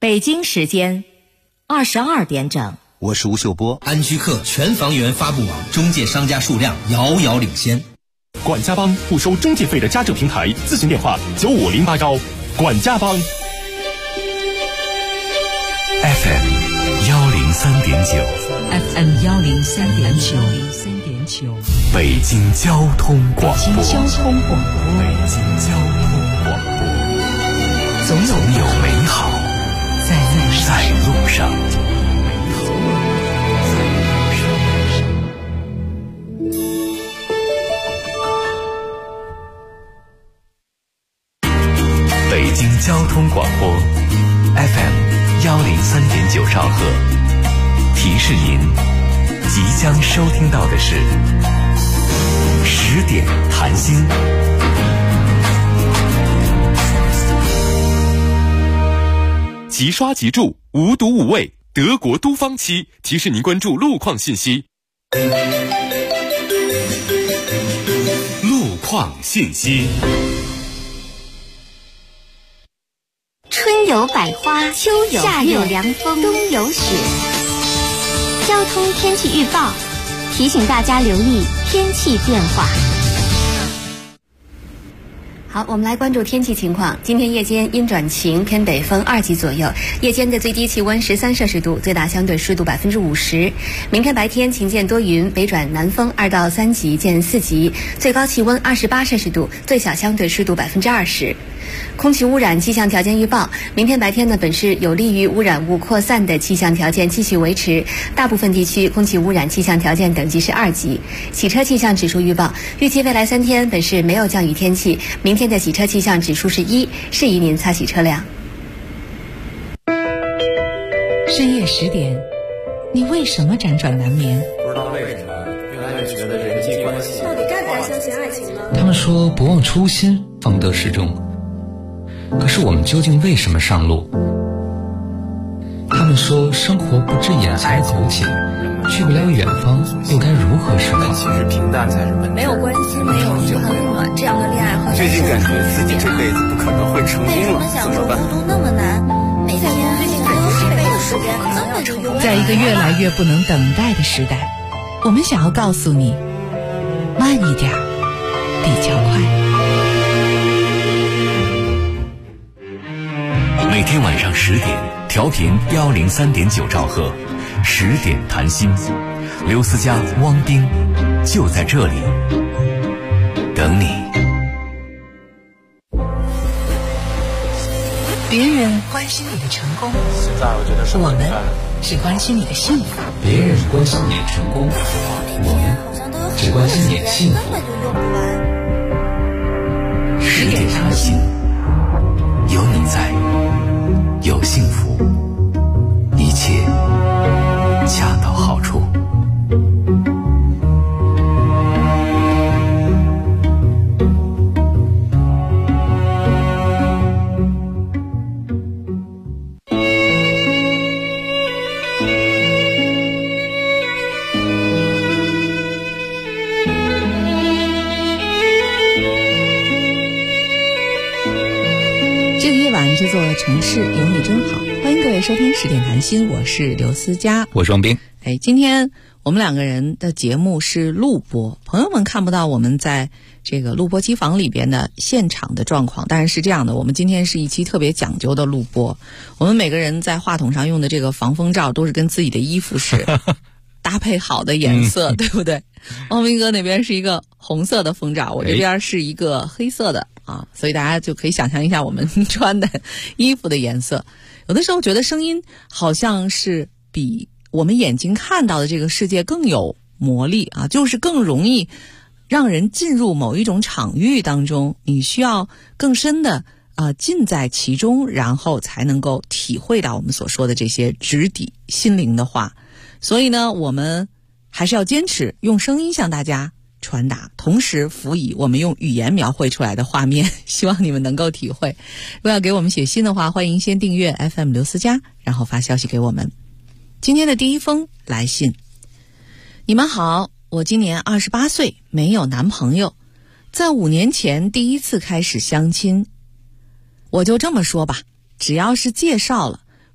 北京时间22点整。 我是吴秀波。 安居客全房源发布网中介商家数量遥遥领先。 管家帮不收中介费的家政平台，咨询电话95081。管家帮。 FM 103.9 FM 103.9 北京交通广播。 北京交通广播，总有美好在路上。 北京交通广播 FM 103.9兆赫，提示您即将收听到的是10点谈心。 即刷即住，无毒无味，德国都方漆提示您关注路况信息。路况信息。 春有百花，秋有夏有凉风，冬有雪。交通天气预报提醒大家留意天气变化。 好，我们来关注天气情况。今天夜间阴转晴，偏北风2级左右，夜间的最低气温13摄氏度，最大相对湿度50%。明天白天晴间多云，北转南风2到3级见4级，最高气温28摄氏度，最小相对湿度20%。空气污染气象条件预报，明天白天呢，本市有利于污染物扩散的气象条件继续维持，大部分地区空气污染气象条件等级是2级。洗车气象指数预报，预计未来3天本市没有降雨天气，明天的洗车气象指数是1，适宜您擦洗车辆。 深夜10点，你为什么辗转难眠？ 不知道为什么越来越觉得人际关系到底该不该相信爱情呢？ 他们说不忘初心方得始终，可是我们究竟为什么上路？他们说生活不止眼前苟且，去不了远方又该如何是好？ 其实平淡才是本质。 没有关系，没有很暖，这样的恋爱好像最近感觉自己这辈子不可能会成功了，怎么办？ 孤独那么难，每天最近感觉这辈子时间可能要成功。 在一个越来越不能等待的时代，我们想要告诉你，慢一点比较快。 每天晚上10点，调频103.9兆赫，10点谈心。刘思佳、汪冰就在这里等你。 别人关心你的成功， 现在我觉得我们是关心你的幸福。 别人关心你的成功，我们只关心你的幸福。 10点谈心，有你在，有幸福，一切恰到好处。 这座城市有你真好，欢迎各位收听10点谈心，我是刘思佳， 我是王斌。 今天我们两个人的节目是录播，朋友们看不到我们在这个录播机房里边的现场的状况，但是这样的，我们今天是一期特别讲究的录播，我们每个人在话筒上用的这个防风罩都是跟自己的衣服是搭配好的颜色，对不对？汪斌哥那边是一个红色的风罩，我这边是一个黑色的啊，所以大家就可以想象一下我们穿的衣服的颜色。有的时候觉得声音好像是比我们眼睛看到的这个世界更有魔力啊，就是更容易让人进入某一种场域当中，你需要更深的浸在其中，然后才能够体会到我们所说的这些直抵心灵的话。所以呢，我们还是要坚持用声音向大家传达，同时辅以我们用语言描绘出来的画面，希望你们能够体会。如果要给我们写信的话，欢迎先订阅 FM 刘思佳，然后发消息给我们。今天的第一封来信，你们好，我今年28岁，没有男朋友，在5年前第一次开始相亲。我就这么说吧，只要是介绍了，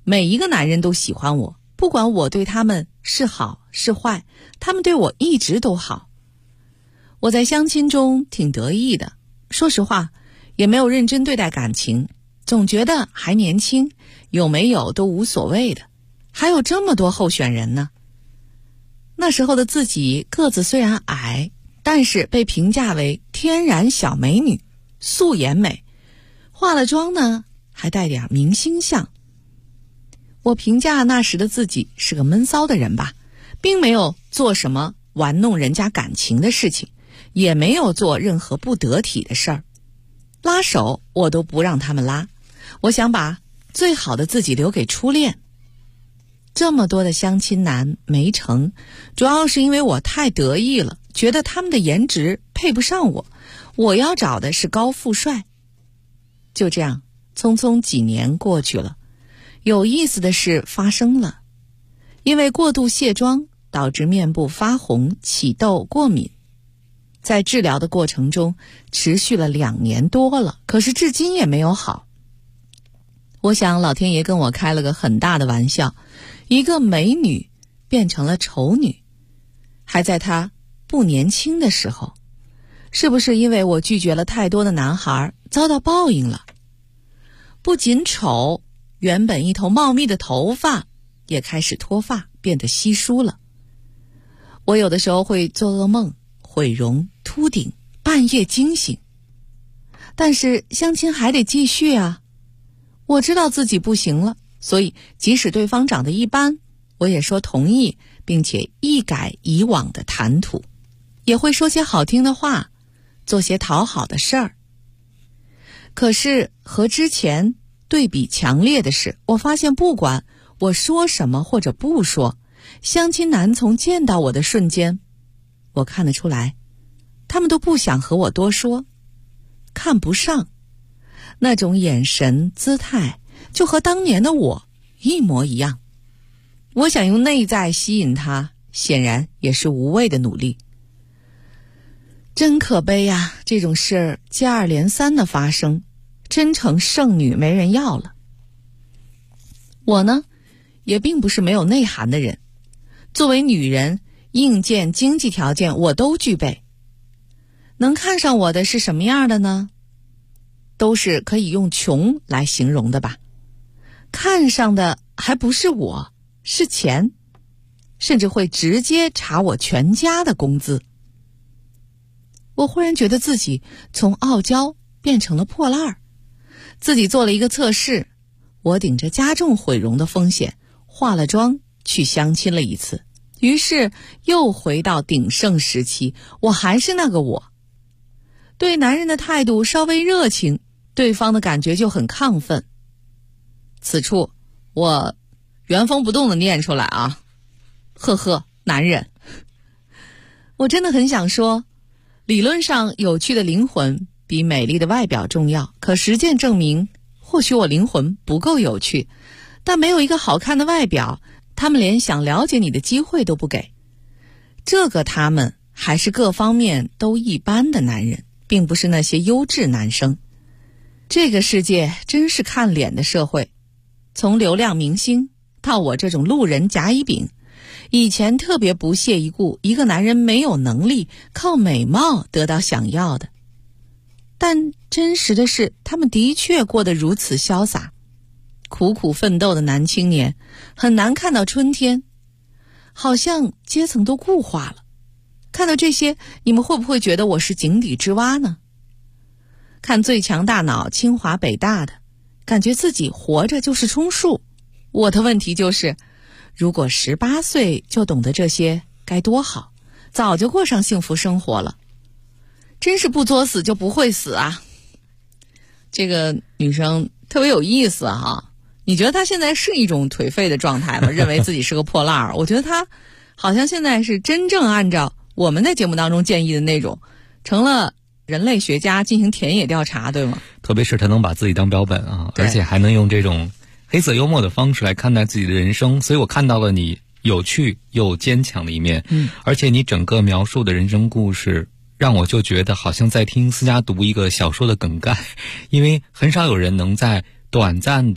每一个男人都喜欢我，不管我对他们是好是坏，他们对我一直都好。我在相亲中挺得意的，说实话，也没有认真对待感情，总觉得还年轻，有没有都无所谓的，还有这么多候选人呢。那时候的自己个子虽然矮，但是被评价为天然小美女，素颜美，化了妆呢还带点明星相。我评价那时的自己是个闷骚的人吧，并没有做什么玩弄人家感情的事情，也没有做任何不得体的事儿。拉手我都不让他们拉，我想把最好的自己留给初恋。这么多的相亲男没成，主要是因为我太得意了，觉得他们的颜值配不上我，我要找的是高富帅。就这样，匆匆几年过去了，有意思的事发生了。因为过度卸妆导致面部发红、起痘、过敏，在治疗的过程中持续了2年多了，可是至今也没有好。我想老天爷跟我开了个很大的玩笑，一个美女变成了丑女，还在她不年轻的时候。是不是因为我拒绝了太多的男孩，遭到报应了？不仅丑，原本一头茂密的头发也开始脱发，变得稀疏了。我有的时候会做噩梦，毁容、秃顶，半夜惊醒。但是相亲还得继续啊。我知道自己不行了，所以即使对方长得一般，我也说同意，并且一改以往的谈吐，也会说些好听的话，做些讨好的事儿。可是和之前对比强烈的是，我发现不管我说什么或者不说，相亲男从见到我的瞬间，我看得出来，他们都不想和我多说，看不上。那种眼神、姿态，就和当年的我一模一样。我想用内在吸引他，显然也是无谓的努力。真可悲呀，这种事儿接二连三的发生，真成剩女没人要了。我呢，也并不是没有内涵的人，作为女人，硬件、经济条件我都具备。能看上我的是什么样的呢？都是可以用穷来形容的吧。看上的还不是我，是钱，甚至会直接查我全家的工资。我忽然觉得自己从傲娇变成了破烂儿。自己做了一个测试，我顶着加重毁容的风险，化了妆去相亲了一次，于是又回到鼎盛时期，我还是那个我。对男人的态度稍微热情，对方的感觉就很亢奋。此处我原封不动地念出来啊，呵呵，男人。我真的很想说，理论上有趣的灵魂比美丽的外表重要，可实践证明，或许我灵魂不够有趣，但没有一个好看的外表，他们连想了解你的机会都不给。这个他们还是各方面都一般的男人，并不是那些优质男生。这个世界真是看脸的社会，从流量明星到我这种路人甲乙丙，以前特别不屑一顾一个男人没有能力靠美貌得到想要的，但真实的是，他们的确过得如此潇洒。苦苦奋斗的男青年很难看到春天，好像阶层都固化了。看到这些，你们会不会觉得我是井底之蛙呢？看最强大脑清华北大的，感觉自己活着就是充数。我的问题就是，如果18岁就懂得这些该多好，早就过上幸福生活了。真是不作死就不会死啊。这个女生特别有意思哈，你觉得她现在是一种颓废的状态吗？认为自己是个破烂儿？我觉得她好像现在是真正按照我们在节目当中建议的那种，成了人类学家进行田野调查，对吗？ 特别是他能把自己当标本啊，而且还能用这种黑色幽默的方式来看待自己的人生，所以我看到了你有趣又坚强的一面。而且你整个描述的人生故事让我就觉得好像在听思佳读一个小说的梗概，因为很少有人能在短暂的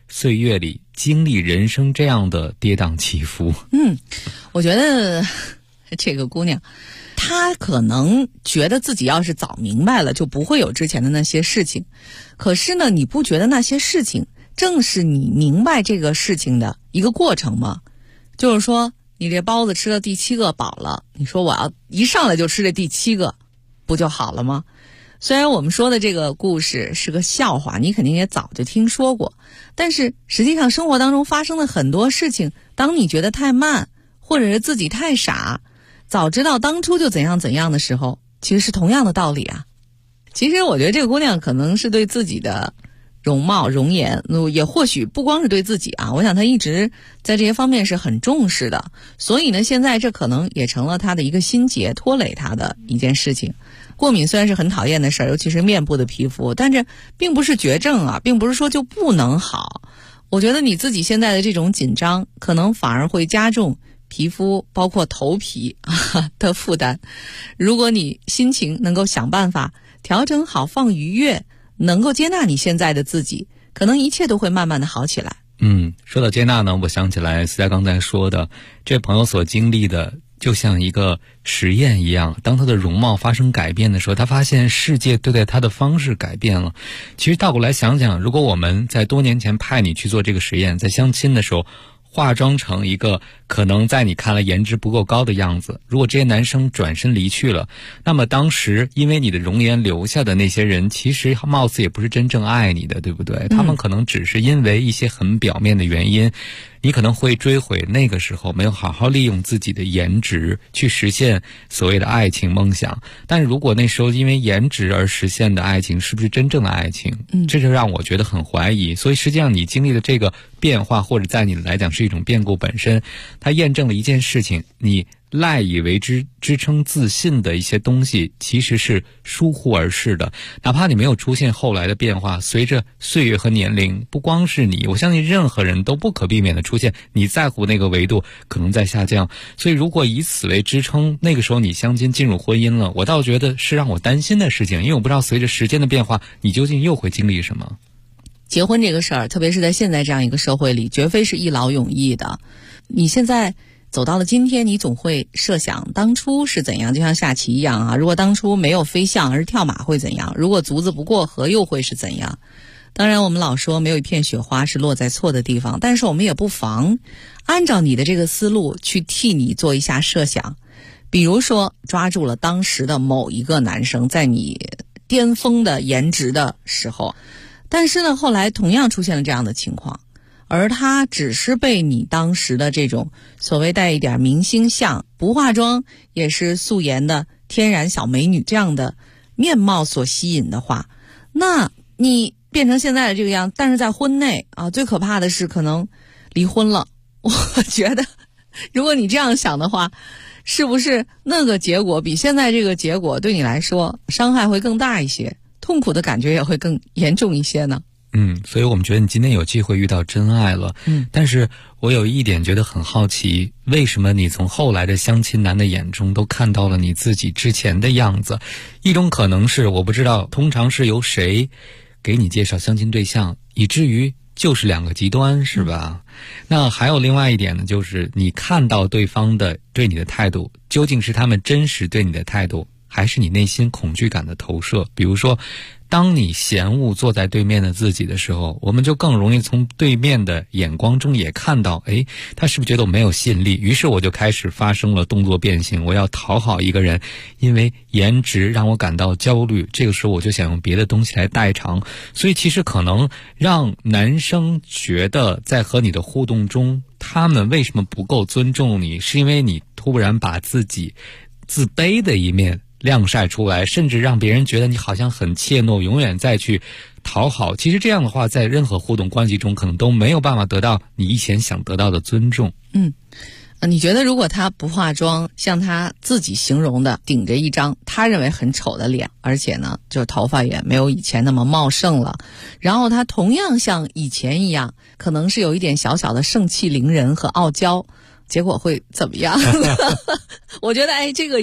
岁月里经历人生这样的跌宕起伏。 我觉得这个姑娘她可能觉得自己要是早明白了就不会有之前的那些事情，可是呢，你不觉得那些事情正是你明白这个事情的一个过程吗？就是说你这包子吃了第7个饱了，你说我要一上来就吃这第7个不就好了吗？虽然我们说的这个故事是个笑话，你肯定也早就听说过，但是实际上生活当中发生的很多事情，当你觉得太慢，或者是自己太傻，早知道当初就怎样怎样的时候，其实是同样的道理啊。其实我觉得这个姑娘可能是对自己的容貌容颜，也或许不光是对自己啊，我想她一直在这些方面是很重视的，所以呢，现在这可能也成了她的一个心结，拖累她的一件事情。过敏虽然是很讨厌的事儿，尤其是面部的皮肤，但这并不是绝症啊，并不是说就不能好。我觉得你自己现在的这种紧张，可能反而会加重皮肤包括头皮的负担。如果你心情能够想办法调整好，放愉悦，能够接纳你现在的自己，可能一切都会慢慢的好起来。 说到接纳呢，我想起来思佳刚才说的，这朋友所经历的就像一个实验一样，当他的容貌发生改变的时候，他发现世界对待他的方式改变了。其实倒过来想想，如果我们在多年前派你去做这个实验，在相亲的时候化妆成一个可能在你看来颜值不够高的样子，如果这些男生转身离去了，那么当时因为你的容颜留下的那些人，其实貌似也不是真正爱你的，对不对？他们可能只是因为一些很表面的原因，你可能会追悔那个时候没有好好利用自己的颜值去实现所谓的爱情梦想。但是如果那时候因为颜值而实现的爱情是不是真正的爱情，这就让我觉得很怀疑。所以实际上你经历的这个变化，或者在你来讲是一种变故本身，它验证了一件事情，你赖以为之支撑自信的一些东西其实是疏忽而逝的。哪怕你没有出现后来的变化，随着岁月和年龄，不光是你，我相信任何人都不可避免的出现你在乎那个维度可能在下降。所以如果以此为支撑，那个时候你相亲进入婚姻了，我倒觉得是让我担心的事情，因为我不知道随着时间的变化你究竟又会经历什么。 结婚这个事儿，特别是在现在这样一个社会里，绝非是一劳永逸的。你现在走到了今天，你总会设想当初是怎样，就像下棋一样啊，如果当初没有飞象而是跳马会怎样，如果卒子不过河又会是怎样。当然我们老说没有一片雪花是落在错的地方，但是我们也不妨按照你的这个思路去替你做一下设想。比如说抓住了当时的某一个男生在你巅峰的颜值的时候，但是呢后来同样出现了这样的情况，而他只是被你当时的这种所谓带一点明星相，不化妆也是素颜的天然小美女这样的面貌所吸引的话，那你变成现在的这个样，但是在婚内啊，最可怕的是可能离婚了。我觉得如果你这样想的话，是不是那个结果比现在这个结果对你来说伤害会更大一些，痛苦的感觉也会更严重一些呢？ 所以我们觉得你今天有机会遇到真爱了。但是我有一点觉得很好奇，为什么你从后来的相亲男的眼中都看到了你自己之前的样子？一种可能是我不知道通常是由谁给你介绍相亲对象，以至于就是两个极端，是吧？那还有另外一点呢，就是你看到对方的对你的态度，究竟是他们真实对你的态度，还是你内心恐惧感的投射？比如说当你嫌恶坐在对面的自己的时候，我们就更容易从对面的眼光中也看到，他是不是觉得我没有吸引力？于是我就开始发生了动作变形，我要讨好一个人，因为颜值让我感到焦虑，这个时候我就想用别的东西来代偿。所以其实可能让男生觉得在和你的互动中，他们为什么不够尊重你，是因为你突然把自己自卑的一面晾晒出来，甚至让别人觉得你好像很怯懦，永远再去讨好。其实这样的话，在任何互动关系中可能都没有办法得到你以前想得到的尊重。 你觉得如果他不化妆，像他自己形容的顶着一张他认为很丑的脸，而且呢就头发也没有以前那么茂盛了，然后他同样像以前一样可能是有一点小小的盛气凌人和傲娇，结果会怎么样？我觉得这个也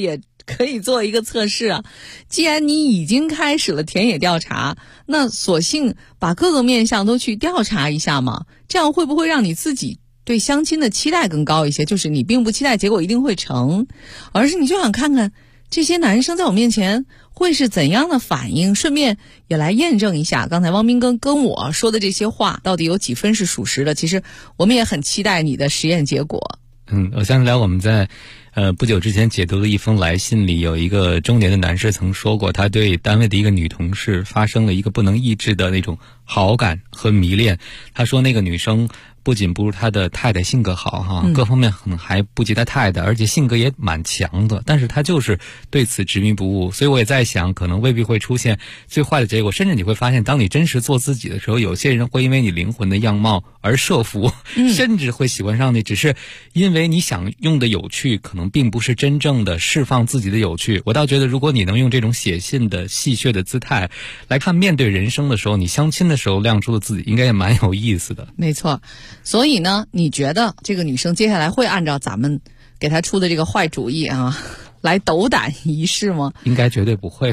可以做一个测试啊。既然你已经开始了田野调查，那索性把各个面向都去调查一下嘛，这样会不会让你自己对相亲的期待更高一些？就是你并不期待结果一定会成，而是你就想看看这些男生在我面前会是怎样的反应，顺便也来验证一下刚才汪斌哥跟我说的这些话到底有几分是属实的。其实我们也很期待你的实验结果。 我想起来我们在不久之前解读的一封来信里，有一个中年的男士曾说过，他对单位的一个女同事发生了一个不能抑制的那种好感和迷恋。他说那个女生不仅不如他的太太性格好哈，各方面可能还不及他太太，而且性格也蛮强的，但是他就是对此执迷不悟。所以我也在想，可能未必会出现最坏的结果，甚至你会发现，当你真实做自己的时候，有些人会因为你灵魂的样貌而设伏，甚至会喜欢上你，只是因为你想用的有趣，可能并不是真正的释放自己的有趣。我倒觉得，如果你能用这种写信的戏谑的姿态来看面对人生的时候，你相亲的时候亮出的自己，应该也蛮有意思的。 没错。所以呢，你觉得这个女生接下来会按照咱们给她出的这个坏主意啊，来斗胆一试吗？ 应该绝对不会。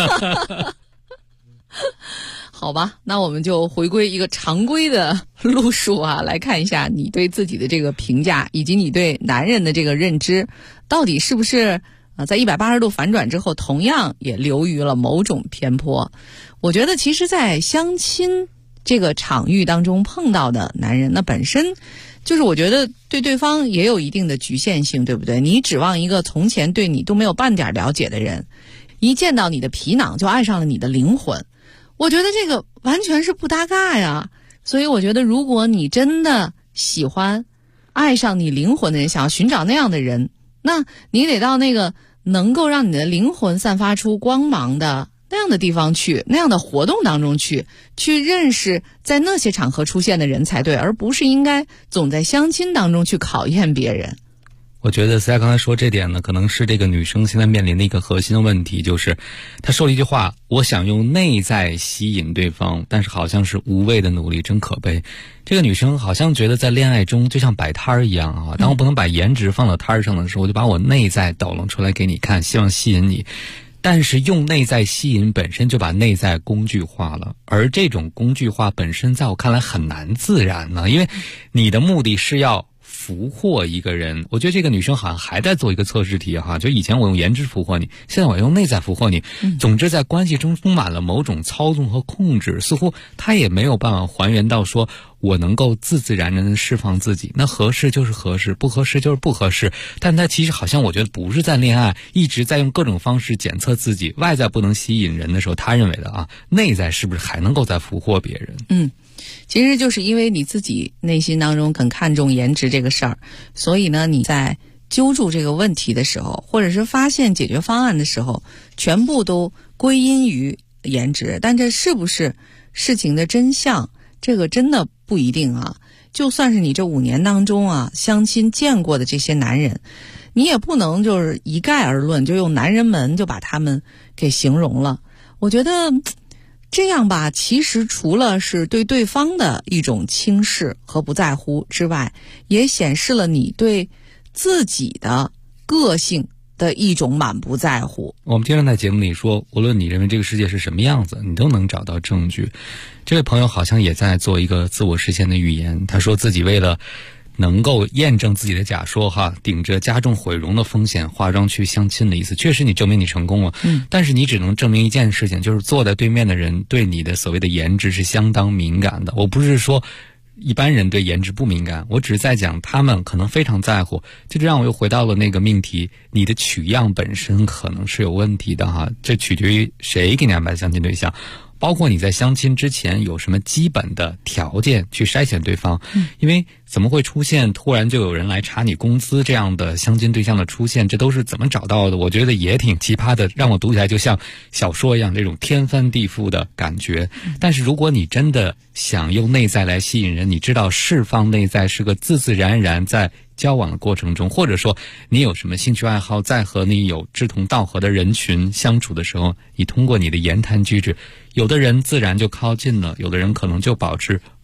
好吧，那我们就回归一个常规的路数啊，来看一下你对自己的这个评价，以及你对男人的这个认知，到底是不是在180度反转之后，同样也流于了某种偏颇。我觉得其实在相亲这个场域当中碰到的男人，那本身就是我觉得对对方也有一定的局限性，对不对？你指望一个从前对你都没有半点了解的人，一见到你的皮囊就爱上了你的灵魂，我觉得这个完全是不搭嘎呀。所以我觉得如果你真的喜欢爱上你灵魂的人，想要寻找那样的人，那你得到那个能够让你的灵魂散发出光芒的那样的地方去，那样的活动当中去认识在那些场合出现的人才对，而不是应该总在相亲当中去考验别人。 我觉得思佳刚才说这点呢，可能是这个女生现在面临的一个核心的问题，就是她说了一句话，我想用内在吸引对方，但是好像是无谓的努力，真可悲。这个女生好像觉得在恋爱中就像摆摊儿一样啊，当我不能把颜值放到摊儿上的时候，我就把我内在抖露出来给你看，希望吸引你。但是用内在吸引本身就把内在工具化了，而这种工具化本身在我看来很难自然呢，因为你的目的是要俘获一个人。我觉得这个女生好像还在做一个测试题哈，就以前我用颜值俘获你，现在我用内在俘获你。总之在关系中充满了某种操纵和控制，似乎她也没有办法还原到说我能够自自然然的释放自己，那合适就是合适，不合适就是不合适。但她其实好像我觉得不是在恋爱，一直在用各种方式检测自己，外在不能吸引人的时候，她认为的内在是不是还能够再俘获别人？ 其实就是因为你自己内心当中很看重颜值这个事儿，所以呢你在揪住这个问题的时候，或者是发现解决方案的时候，全部都归因于颜值。但这是不是事情的真相，这个真的不一定啊。就算是你这5年当中相亲见过的这些男人，你也不能就是一概而论，就用男人们就把他们给形容了。我觉得这样吧，其实除了是对对方的一种轻视和不在乎之外，也显示了你对自己的个性的一种满不在乎。 我们经常在节目里说，无论你认为这个世界是什么样子，你都能找到证据。这位朋友好像也在做一个自我实现的预言，他说自己为了能够验证自己的假说顶着加重毁容的风险化妆去相亲的意思，确实你证明你成功了，但是你只能证明一件事情，就是坐在对面的人对你的所谓的颜值是相当敏感的。我不是说一般人对颜值不敏感，我只是在讲他们可能非常在乎。这就让我又回到了那个命题，你的取样本身可能是有问题的这取决于谁给你安排相亲对象，包括你在相亲之前有什么基本的条件去筛选对方。因为怎么会出现突然就有人来查你工资这样的相亲对象的出现，这都是怎么找到的？我觉得也挺奇葩的，让我读起来就像小说一样，这种天翻地覆的感觉。但是如果你真的想用内在来吸引人，你知道释放内在是个自自然然在交往的过程中，或者说你有什么兴趣爱好，在和你有志同道合的人群相处的时候，你通过你的言谈举止，有的人自然就靠近了，有的人可能就保持某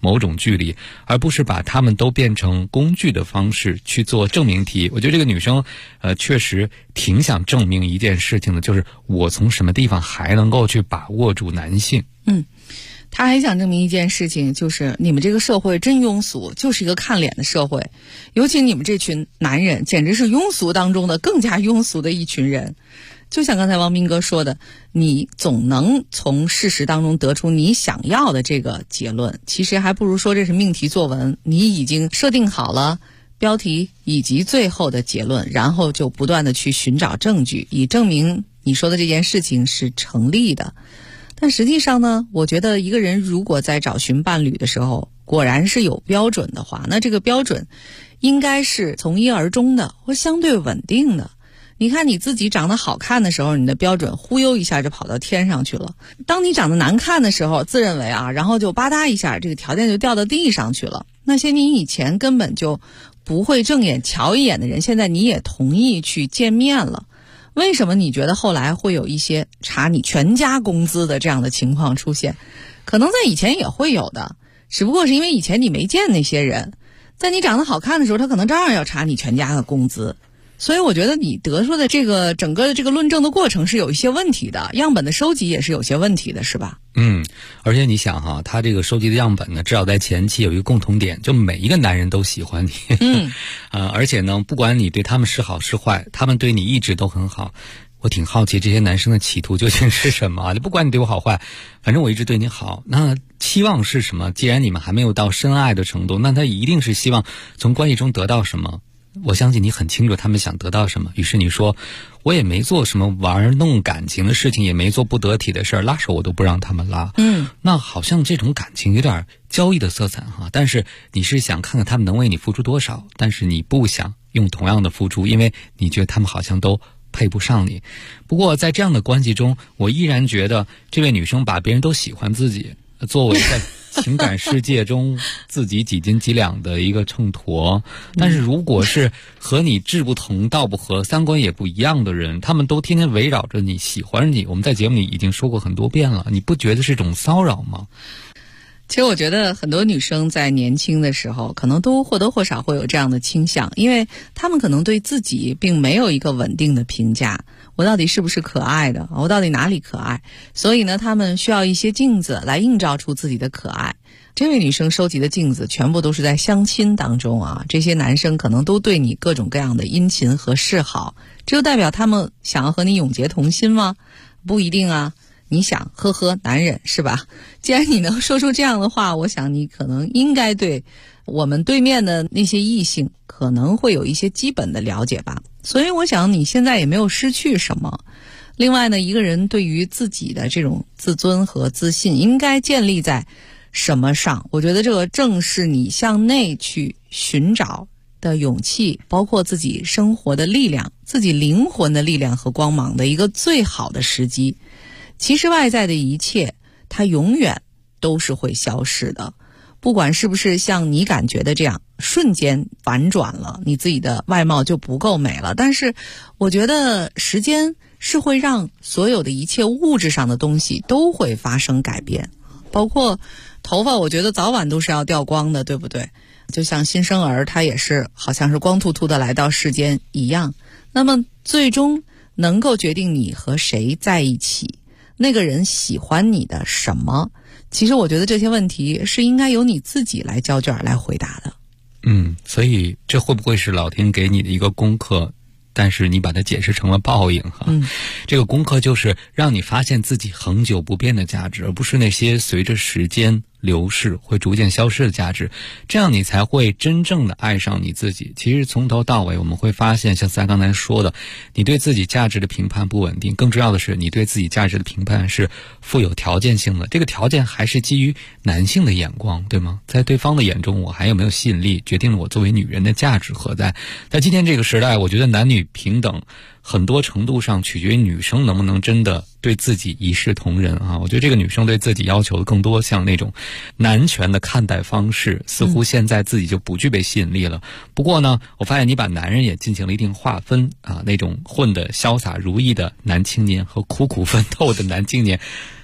某种距离，而不是把他们都变成工具的方式去做证明题。我觉得这个女生确实挺想证明一件事情的，就是我从什么地方还能够去把握住男性。 他还想证明一件事情，就是你们这个社会真庸俗，就是一个看脸的社会，尤其你们这群男人简直是庸俗当中的更加庸俗的一群人。就像刚才王斌哥说的，你总能从事实当中得出你想要的这个结论，其实还不如说这是命题作文，你已经设定好了标题以及最后的结论，然后就不断的去寻找证据，以证明你说的这件事情是成立的。但实际上呢，我觉得一个人如果在找寻伴侣的时候果然是有标准的话，那这个标准应该是从一而终的或相对稳定的。你看你自己长得好看的时候，你的标准忽悠一下就跑到天上去了，当你长得难看的时候，自认为然后就吧嗒一下这个条件就掉到地上去了。那些你以前根本就不会正眼瞧一眼的人，现在你也同意去见面了。为什么你觉得后来会有一些查你全家工资的这样的情况出现？可能在以前也会有的，只不过是因为以前你没见那些人，在你长得好看的时候，他可能照样要查你全家的工资。所以我觉得你得出的这个整个的这个论证的过程是有一些问题的，样本的收集也是有些问题的，是吧？ 而且你想哈，他这个收集的样本呢，至少在前期有一个共同点，就每一个男人都喜欢你。而且呢，不管你对他们是好是坏，他们对你一直都很好。我挺好奇这些男生的企图究竟是什么？不管你对我好坏，反正我一直对你好。那期望是什么？既然你们还没有到深爱的程度，那他一定是希望从关系中得到什么。我相信你很清楚他们想得到什么，于是你说我也没做什么玩弄感情的事情，也没做不得体的事儿，拉手我都不让他们拉。那好像这种感情有点交易的色彩哈，但是你是想看看他们能为你付出多少，但是你不想用同样的付出，因为你觉得他们好像都配不上你。不过在这样的关系中，我依然觉得这位女生把别人都喜欢自己作为在情感世界中自己几斤几两的一个秤砣，但是如果是和你志不同道不合，三观也不一样的人，他们都天天围绕着你，喜欢你，我们在节目里已经说过很多遍了，你不觉得是一种骚扰吗？ 其实我觉得很多女生在年轻的时候可能都或多或少会有这样的倾向，因为她们可能对自己并没有一个稳定的评价，我到底是不是可爱的，我到底哪里可爱，所以呢她们需要一些镜子来映照出自己的可爱。这位女生收集的镜子全部都是在相亲当中这些男生可能都对你各种各样的殷勤和示好，这就代表他们想要和你永结同心吗？不一定啊。你想男人是吧？既然你能说出这样的话，我想你可能应该对我们对面的那些异性可能会有一些基本的了解吧。所以我想你现在也没有失去什么。另外呢，一个人对于自己的这种自尊和自信应该建立在什么上？我觉得这个正是你向内去寻找的勇气，包括自己生活的力量，自己灵魂的力量和光芒的一个最好的时机。其实外在的一切它永远都是会消失的，不管是不是像你感觉的这样瞬间反转了，你自己的外貌就不够美了，但是我觉得时间是会让所有的一切物质上的东西都会发生改变，包括头发我觉得早晚都是要掉光的，对不对？就像新生儿他也是好像是光秃秃的来到世间一样。那么最终能够决定你和谁在一起，那个人喜欢你的什么，其实我觉得这些问题是应该由你自己来交卷来回答的。 所以这会不会是老天给你的一个功课，但是你把它解释成了报应哈？这个功课就是让你发现自己恒久不变的价值，而不是那些随着时间流逝会逐渐消失的价值，这样你才会真正的爱上你自己。其实从头到尾我们会发现，像咱刚才说的，你对自己价值的评判不稳定，更重要的是你对自己价值的评判是富有条件性的，这个条件还是基于男性的眼光，对吗？在对方的眼中我还有没有吸引力，决定了我作为女人的价值何在。在今天这个时代，我觉得男女平等很多程度上取决于女生能不能真的对自己一视同仁啊！我觉得这个女生对自己要求的更多像那种男权的看待方式，似乎现在自己就不具备吸引力了。不过呢，我发现你把男人也进行了一定划分啊，那种混得潇洒如意的男青年和苦苦奋斗的男青年，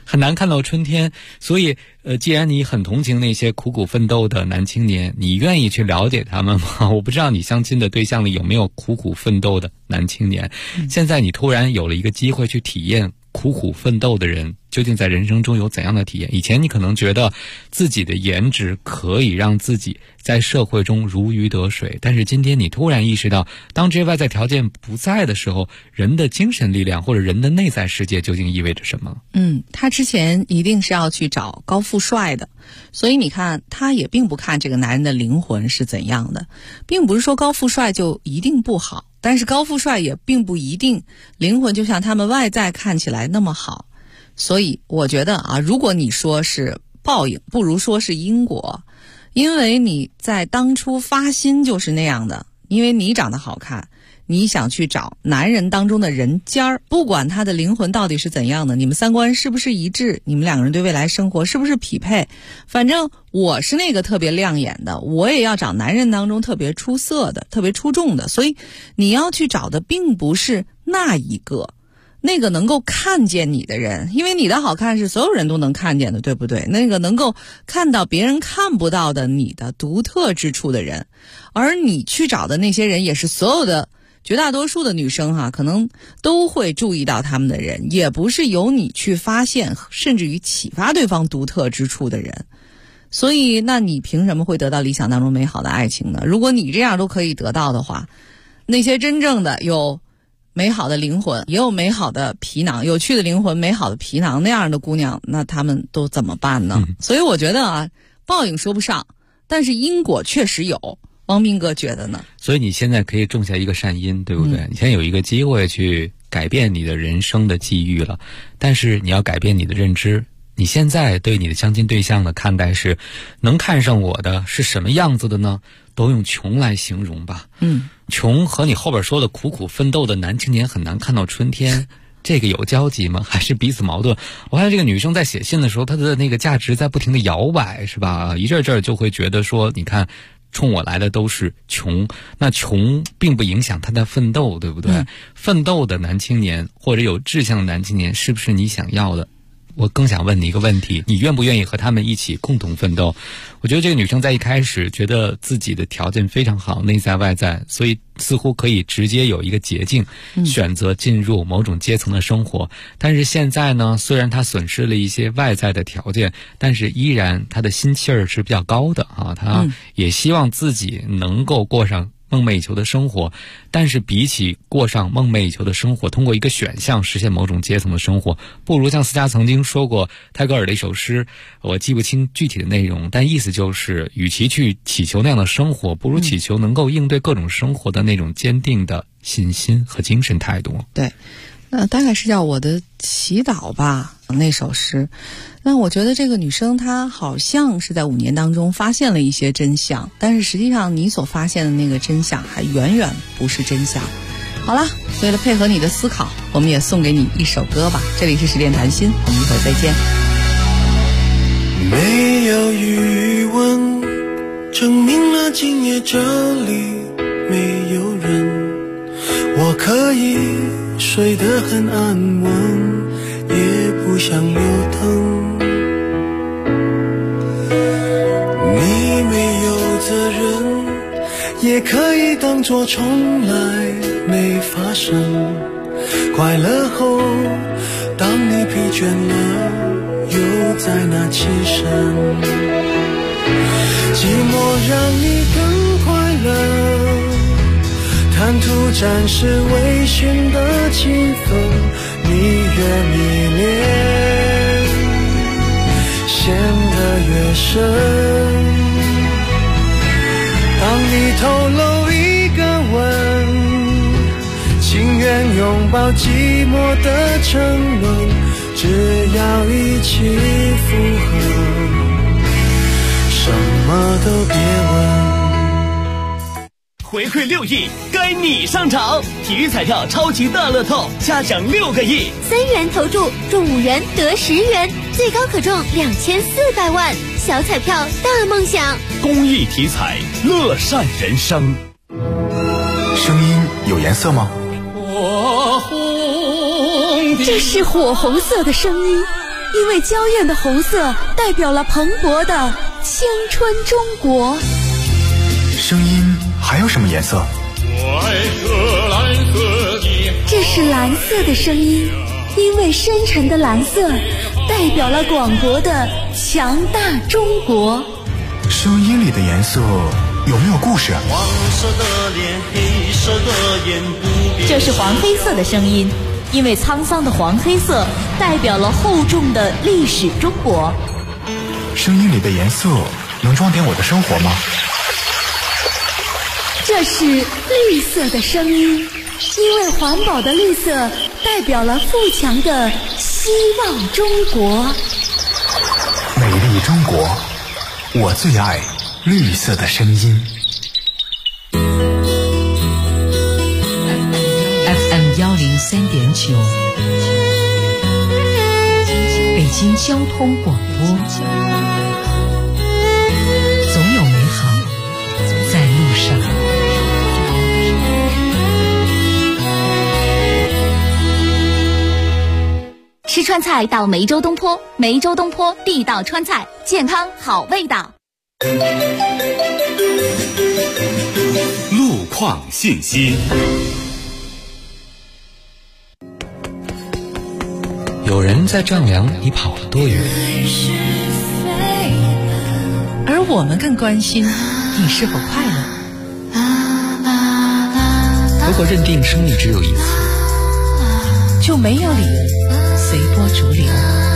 很难看到春天。所以既然你很同情那些苦苦奋斗的男青年，你愿意去了解他们吗？我不知道你相亲的对象里有没有苦苦奋斗的男青年。现在你突然有了一个机会去体验苦苦奋斗的人究竟在人生中有怎样的体验。以前你可能觉得自己的颜值可以让自己在社会中如鱼得水，但是今天你突然意识到，当这些外在条件不在的时候，人的精神力量或者人的内在世界究竟意味着什么。 他之前一定是要去找高富帅的，所以你看他也并不看这个男人的灵魂是怎样的，并不是说高富帅就一定不好，但是高富帅也并不一定灵魂就像他们外在看起来那么好。所以我觉得啊，如果你说是报应，不如说是因果，因为你在当初发心就是那样的，因为你长得好看，你想去找男人当中的人尖儿，不管他的灵魂到底是怎样的，你们三观是不是一致，你们两个人对未来生活是不是匹配，反正我是那个特别亮眼的，我也要找男人当中特别出色的，特别出众的。所以你要去找的并不是那一个，那个能够看见你的人，因为你的好看是所有人都能看见的，对不对？那个能够看到别人看不到的你的独特之处的人，而你去找的那些人也是所有的绝大多数的女生可能都会注意到他们的人，也不是由你去发现甚至于启发对方独特之处的人。所以那你凭什么会得到理想当中美好的爱情呢？如果你这样都可以得到的话，那些真正的有美好的灵魂，也有美好的皮囊，有趣的灵魂，美好的皮囊那样的姑娘，那她们都怎么办呢？所以我觉得报应说不上，但是因果确实有。汪斌哥觉得呢？ 所以你现在可以种下一个善因，对不对？你现在有一个机会去改变你的人生的际遇了，但是你要改变你的认知。你现在对你的相亲对象的看待是，能看上我的是什么样子的呢？都用穷来形容吧。穷和你后边说的苦苦奋斗的男青年很难看到春天，这个有交集吗？还是彼此矛盾？我看这个女生在写信的时候，她的那个价值在不停的摇摆，是吧？一阵阵就会觉得说，你看冲我来的都是穷，那穷并不影响他的奋斗，对不对？奋斗的男青年或者有志向的男青年是不是你想要的？我更想问你一个问题，你愿不愿意和他们一起共同奋斗？我觉得这个女生在一开始觉得自己的条件非常好，内在外在，所以似乎可以直接有一个捷径选择进入某种阶层的生活。但是现在呢，虽然她损失了一些外在的条件，但是依然她的心气儿是比较高的她也希望自己能够过上梦寐以求的生活，但是比起过上梦寐以求的生活，通过一个选项实现某种阶层的生活，不如像斯嘉曾经说过泰戈尔的一首诗，我记不清具体的内容，但意思就是与其去祈求那样的生活，不如祈求能够应对各种生活的那种坚定的信心和精神态度。 对，大概是叫我的祈祷吧，那首诗。那我觉得这个女生她好像是在5年当中发现了一些真相，但是实际上你所发现的那个真相还远远不是真相。好了，为了配合你的思考，我们也送给你一首歌吧。这里是十点谈心，我们一会儿再见。 没有余温，证明了今夜这里没有人，我可以睡得很安稳，也不想留灯。你没有责任，也可以当作从来没发生。快乐后，当你疲倦了，又在那起身。寂寞让你更快乐，贪图暂时微醺的气氛，你越迷恋，陷得越深。当你透露一个吻，情愿拥抱寂寞的沉沦，只要一起附和，什么都别问。 回馈6亿，该你上场！体育彩票超级大乐透，下奖6个亿 ，3元投注中5元得10元，最高可中2400万，小彩票大梦想。 公益体彩，乐善人生。 声音有颜色吗？ 这是火红色的声音， 因为娇艳的红色代表了蓬勃的青春中国。 声音还有什么颜色？ 我爱这蓝色的， 这是蓝色的声音，因为深沉的蓝色代表了广博的强大中国。 声音里的颜色有没有故事？ 黄色的脸，黑色的眼，不变。 这是黄黑色的声音，因为沧桑的黄黑色代表了厚重的历史中国。 声音里的颜色能装点我的生活吗？ 这是绿色的声音，因为环保的绿色代表了富强的希望中国。 美丽中国，我最爱绿色的声音。 FM 103.9，北京交通广播，总有美好在路上。 吃川菜到梅州东坡，梅州东坡地道川菜，健康好味道。 路况信息。 有人在丈量你跑了多远， 而我们更关心你是否快乐。 如果认定生命只有一次， 就没有理由随波逐流。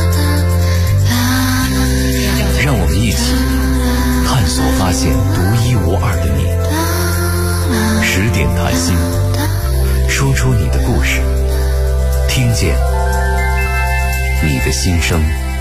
让我们一起探索发现独一无二的你。10点谈心，说出你的故事，听见你的心声。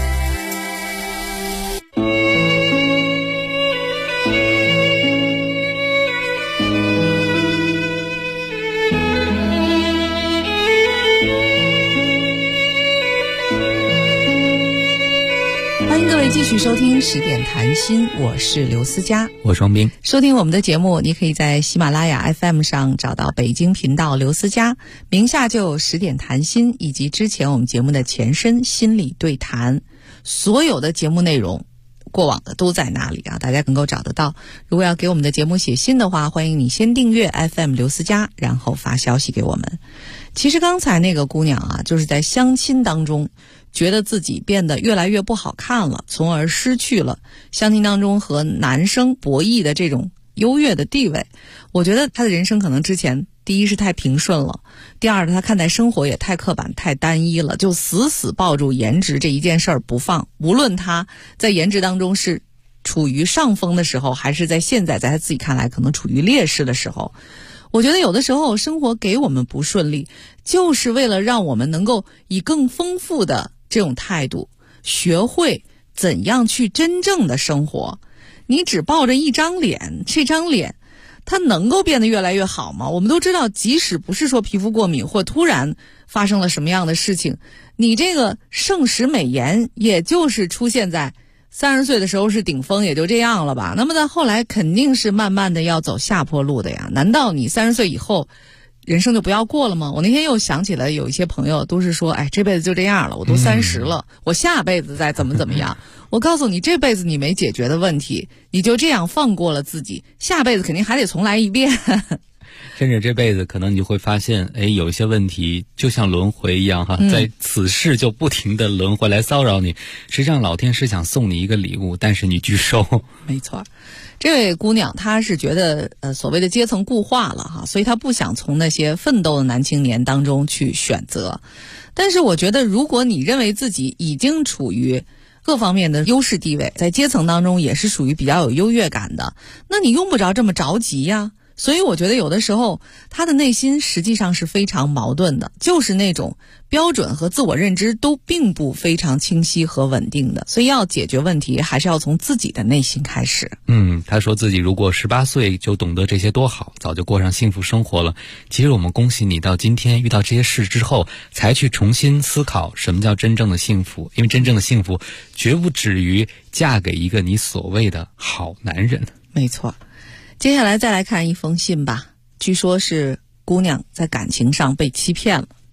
欢迎各位继续收听10点谈心，我是刘思佳， 我双冰。 收听我们的节目，你可以在喜马拉雅 FM 上找到北京频道刘思佳，名下就有10点谈心以及之前我们节目的前身心理对谈，所有的节目内容过往的都在那里啊，大家能够找得到。如果要给我们的节目写信的话，欢迎你先订阅 FM 刘思佳，然后发消息给我们。其实刚才那个姑娘啊，就是在相亲当中觉得自己变得越来越不好看了，从而失去了相亲当中和男生博弈的这种优越的地位。我觉得她的人生可能之前第一是太平顺了，第二她看待生活也太刻板太单一了，就死死抱住颜值这一件事儿不放，无论她在颜值当中是处于上风的时候，还是在现在在她自己看来可能处于劣势的时候。我觉得有的时候生活给我们不顺利，就是为了让我们能够以更丰富的这种态度学会怎样去真正的生活。你只抱着一张脸，这张脸它能够变得越来越好吗？我们都知道，即使不是说皮肤过敏或突然发生了什么样的事情，你这个盛世美颜也就是出现在30岁的时候是顶峰，也就这样了吧。那么在后来肯定是慢慢的要走下坡路的呀。难道你30岁以后人生就不要过了吗？我那天又想起了有一些朋友都是说，哎，这辈子就这样了，我都30了，我下辈子再怎么样。我告诉你，这辈子你没解决的问题，你就这样放过了自己，下辈子肯定还得重来一遍。 甚至这辈子可能你就会发现，有一些问题就像轮回一样哈，在此世就不停的轮回来骚扰你。实际上老天是想送你一个礼物，但是你拒收。 没错，这位姑娘她是觉得所谓的阶层固化了哈，所以她不想从那些奋斗的男青年当中去选择。但是我觉得，如果你认为自己已经处于各方面的优势地位，在阶层当中也是属于比较有优越感的，那你用不着这么着急呀。所以我觉得有的时候他的内心实际上是非常矛盾的，就是那种标准和自我认知都并不非常清晰和稳定的，所以要解决问题还是要从自己的内心开始。 他说自己如果18岁就懂得这些多好，早就过上幸福生活了。其实我们恭喜你到今天遇到这些事之后才去重新思考什么叫真正的幸福，因为真正的幸福绝不止于嫁给一个你所谓的好男人。 没错。接下来再来看一封信吧，据说是姑娘在感情上被欺骗了，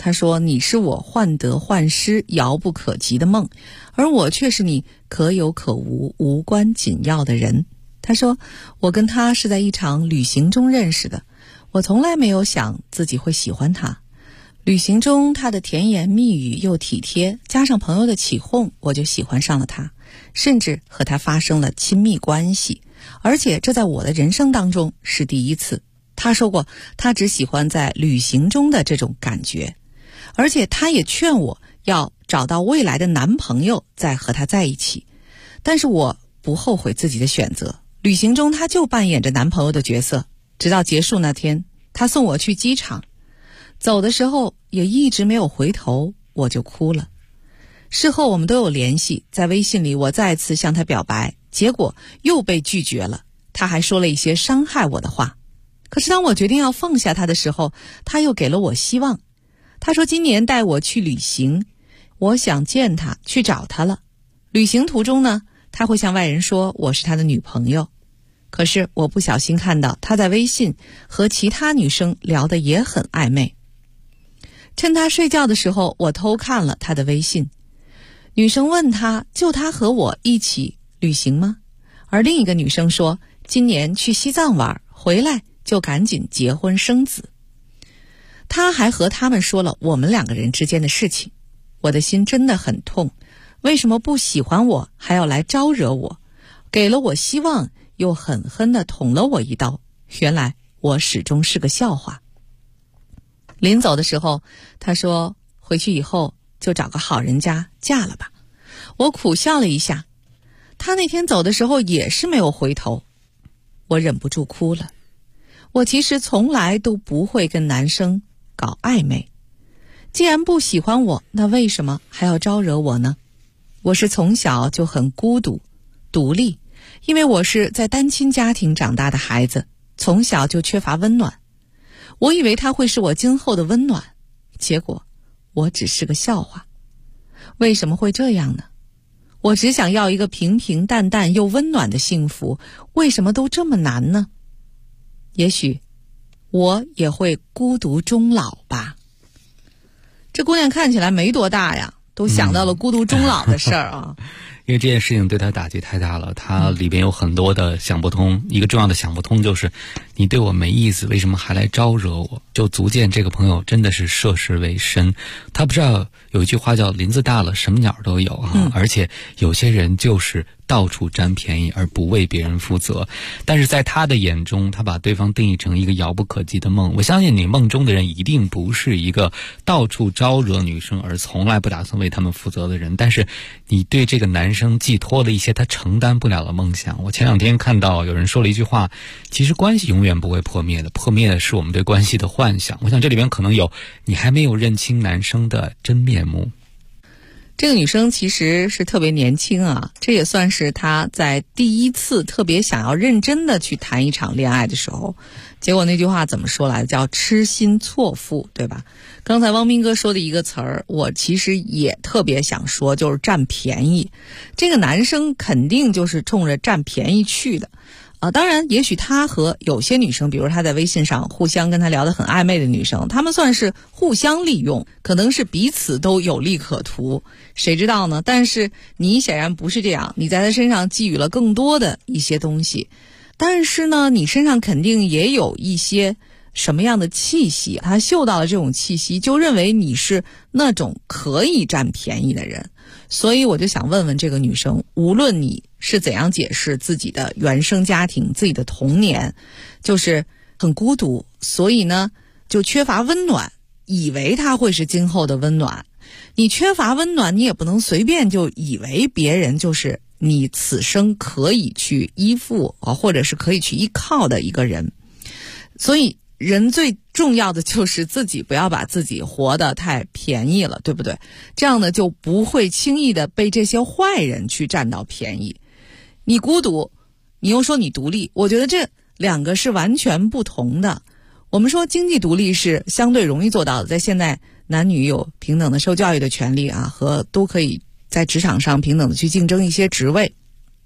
他说你是我患得患失遥不可及的梦，而我却是你可有可无无关紧要的人。他说我跟他是在一场旅行中认识的，我从来没有想自己会喜欢他。旅行中他的甜言蜜语又体贴，加上朋友的起哄，我就喜欢上了他，甚至和他发生了亲密关系，而且这在我的人生当中是第一次。他说过他只喜欢在旅行中的这种感觉，而且他也劝我要找到未来的男朋友再和他在一起，但是我不后悔自己的选择。旅行中他就扮演着男朋友的角色，直到结束那天，他送我去机场，走的时候也一直没有回头，我就哭了。事后我们都有联系，在微信里我再次向他表白，结果又被拒绝了，他还说了一些伤害我的话。可是当我决定要放下他的时候，他又给了我希望。他说今年带我去旅行，我想见他，去找他了。旅行途中呢，他会向外人说我是他的女朋友。可是我不小心看到他在微信和其他女生聊得也很暧昧。趁他睡觉的时候，我偷看了他的微信。女生问他，就他和我一起旅行吗？而另一个女生说，今年去西藏玩，回来就赶紧结婚生子。他还和他们说了我们两个人之间的事情。我的心真的很痛，为什么不喜欢我还要来招惹我？给了我希望，又狠狠地捅了我一刀。原来我始终是个笑话。临走的时候，他说回去以后就找个好人家嫁了吧。我苦笑了一下，他那天走的时候也是没有回头。我忍不住哭了。我其实从来都不会跟男生搞暧昧，既然不喜欢我，那为什么还要招惹我呢？我是从小就很孤独独立，因为我是在单亲家庭长大的孩子，从小就缺乏温暖。我以为他会是我今后的温暖，结果我只是个笑话。为什么会这样呢？我只想要一个平平淡淡又温暖的幸福，为什么都这么难呢？也许我也会孤独终老吧。这姑娘看起来没多大呀，都想到了孤独终老的事儿啊。 因为这件事情对他打击太大了，他里边有很多的想不通。一个重要的想不通就是，你对我没意思，为什么还来招惹我？就足见这个朋友真的是涉世未深。他不知道有一句话叫林子大了什么鸟都有啊，而且有些人就是到处占便宜而不为别人负责。但是在他的眼中，他把对方定义成一个遥不可及的梦。我相信你梦中的人一定不是一个到处招惹女生而从来不打算为他们负责的人，但是你对这个男生寄托了一些他承担不了的梦想。我前两天看到有人说了一句话，其实关系永远不会破灭的，破灭的是我们对关系的幻想。我想这里边可能有你还没有认清男生的真面目。 这个女生其实是特别年轻啊，这也算是她在第一次特别想要认真的去谈一场恋爱的时候。结果那句话怎么说来的？叫痴心错付，对吧？刚才汪斌哥说的一个词儿，我其实也特别想说，就是占便宜。这个男生肯定就是冲着占便宜去的。当然也许他和有些女生，比如他在微信上互相跟他聊得很暧昧的女生，他们算是互相利用，可能是彼此都有利可图，谁知道呢？但是你显然不是这样，你在他身上寄予了更多的一些东西，但是呢，你身上肯定也有一些什么样的气息，他嗅到了这种气息，就认为你是那种可以占便宜的人。所以我就想问问这个女生，无论你是怎样解释自己的原生家庭，自己的童年就是很孤独，所以呢就缺乏温暖，以为他会是今后的温暖。你缺乏温暖，你也不能随便就以为别人就是你此生可以去依附或者是可以去依靠的一个人。所以人最重要的就是自己不要把自己活得太便宜了，对不对？这样呢就不会轻易的被这些坏人去占到便宜。你孤独，你又说你独立，我觉得这两个是完全不同的。我们说经济独立是相对容易做到的，在现在男女有平等的受教育的权利啊，和都可以在职场上平等的去竞争一些职位。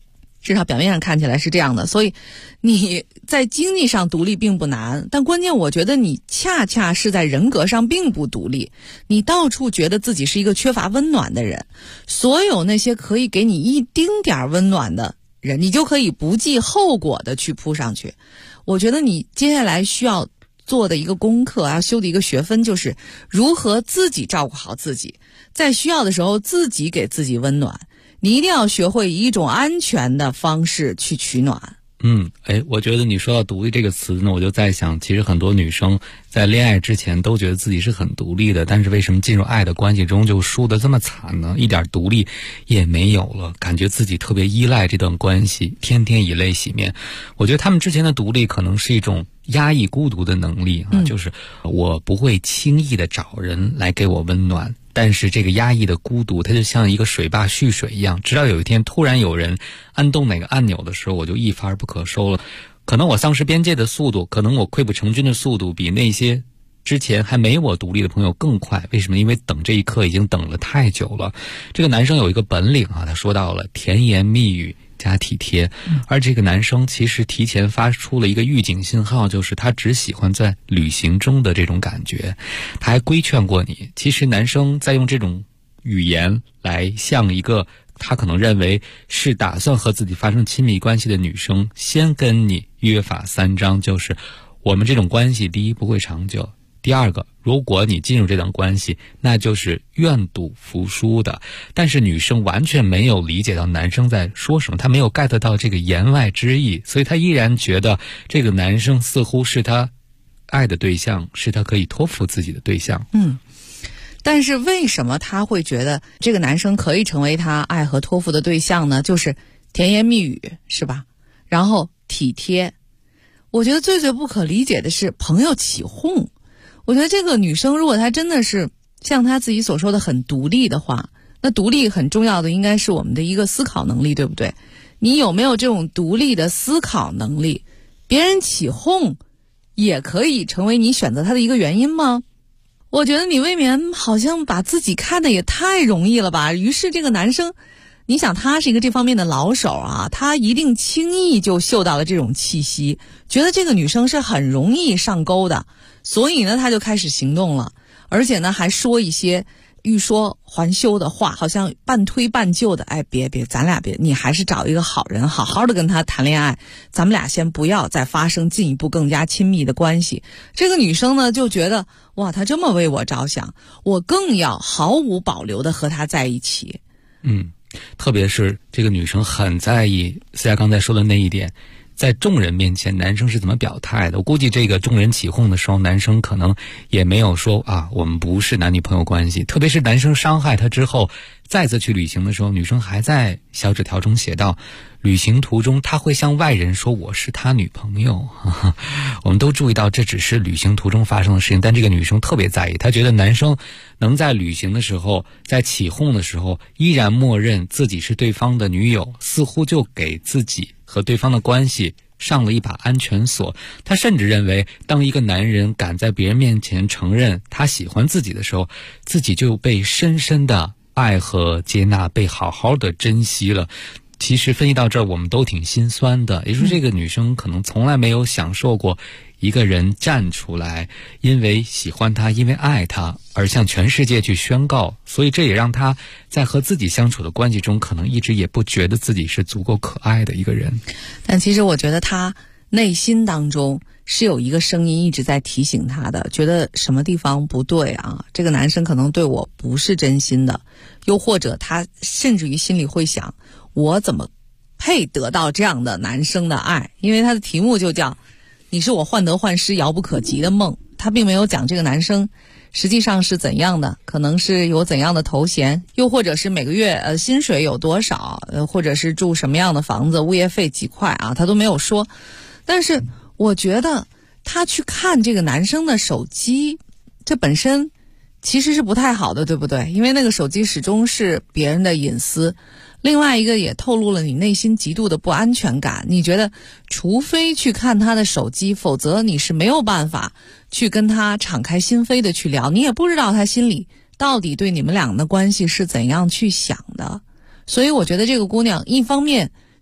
至少表面上看起来是这样的。所以你在经济上独立并不难，但关键我觉得你恰恰是在人格上并不独立，你到处觉得自己是一个缺乏温暖的人，所有那些可以给你一丁点温暖的人，你就可以不计后果的去扑上去。我觉得你接下来需要做的一个功课，要修的一个学分，就是如何自己照顾好自己，在需要的时候自己给自己温暖。你一定要学会以一种安全的方式去取暖。 我觉得你说到独立这个词呢，我就在想，其实很多女生在恋爱之前都觉得自己是很独立的，但是为什么进入爱的关系中就输得这么惨呢？一点独立也没有了，感觉自己特别依赖这段关系，天天以泪洗面。我觉得他们之前的独立可能是一种压抑孤独的能力啊，就是我不会轻易的找人来给我温暖，但是这个压抑的孤独它就像一个水坝蓄水一样，直到有一天突然有人按动哪个按钮的时候，我就一发而不可收了。可能我丧失边界的速度，可能我溃不成军的速度比那些之前还没我独立的朋友更快。为什么？因为等这一刻已经等了太久了。这个男生有一个本领啊，他说到了甜言蜜语加体贴，而这个男生其实提前发出了一个预警信号，就是他只喜欢在旅行中的这种感觉。他还规劝过你，其实男生在用这种语言来向一个他可能认为是打算和自己发生亲密关系的女生先跟你约法三章，就是我们这种关系，第一不会长久，第二个，如果你进入这段关系，那就是愿赌服输的。但是女生完全没有理解到男生在说什么，她没有 get 到这个言外之意，所以她依然觉得这个男生似乎是她爱的对象，是她可以托付自己的对象。 但是为什么他会觉得这个男生可以成为他爱和托付的对象呢？就是甜言蜜语，是吧？然后体贴。我觉得最不可理解的是朋友起哄。我觉得这个女生如果她真的是像她自己所说的很独立的话，那独立很重要的应该是我们的一个思考能力，对不对？你有没有这种独立的思考能力？别人起哄也可以成为你选择他的一个原因吗？我觉得你未免好像把自己看得也太容易了吧。于是这个男生，你想他是一个这方面的老手啊，他一定轻易就嗅到了这种气息，觉得这个女生是很容易上钩的，所以呢他就开始行动了，而且呢还说一些欲说还休的话，好像半推半就的，别，咱俩别，你还是找一个好人，好好的跟他谈恋爱，咱们俩先不要再发生进一步更加亲密的关系。这个女生呢就觉得，哇，他这么为我着想，我更要毫无保留的和他在一起。 特别是这个女生很在意思佳刚才说的那一点，在众人面前男生是怎么表态的。我估计这个众人起哄的时候，男生可能也没有说啊，我们不是男女朋友关系。特别是男生伤害她之后再次去旅行的时候，女生还在小纸条中写道，旅行途中他会向外人说我是他女朋友。我们都注意到这只是旅行途中发生的事情，但这个女生特别在意，她觉得男生能在旅行的时候，在起哄的时候依然默认自己是对方的女友，似乎就给自己和对方的关系上了一把安全锁。她甚至认为，当一个男人敢在别人面前承认他喜欢自己的时候，自己就被深深的爱和接纳，被好好的珍惜了。其实分析到这儿，我们都挺心酸的。也就是这个女生可能从来没有享受过一个人站出来，因为喜欢他，因为爱他而向全世界去宣告，所以这也让她在和自己相处的关系中，可能一直也不觉得自己是足够可爱的一个人。 但其实我觉得她内心当中是有一个声音一直在提醒她的，觉得什么地方不对啊，这个男生可能对我不是真心的，又或者她甚至于心里会想，我怎么配得到这样的男生的爱？因为他的题目就叫你是我患得患失遥不可及的梦。他并没有讲这个男生实际上是怎样的，可能是有怎样的头衔，又或者是每个月薪水有多少，或者是住什么样的房子，物业费几块啊，他都没有说。但是我觉得他去看这个男生的手机，这本身其实是不太好的，对不对？因为那个手机始终是别人的隐私。另外一个也透露了你内心极度的不安全感，你觉得除非去看他的手机，否则你是没有办法去跟他敞开心扉的去聊，你也不知道他心里到底对你们俩的关系是怎样去想的。所以我觉得这个姑娘一方面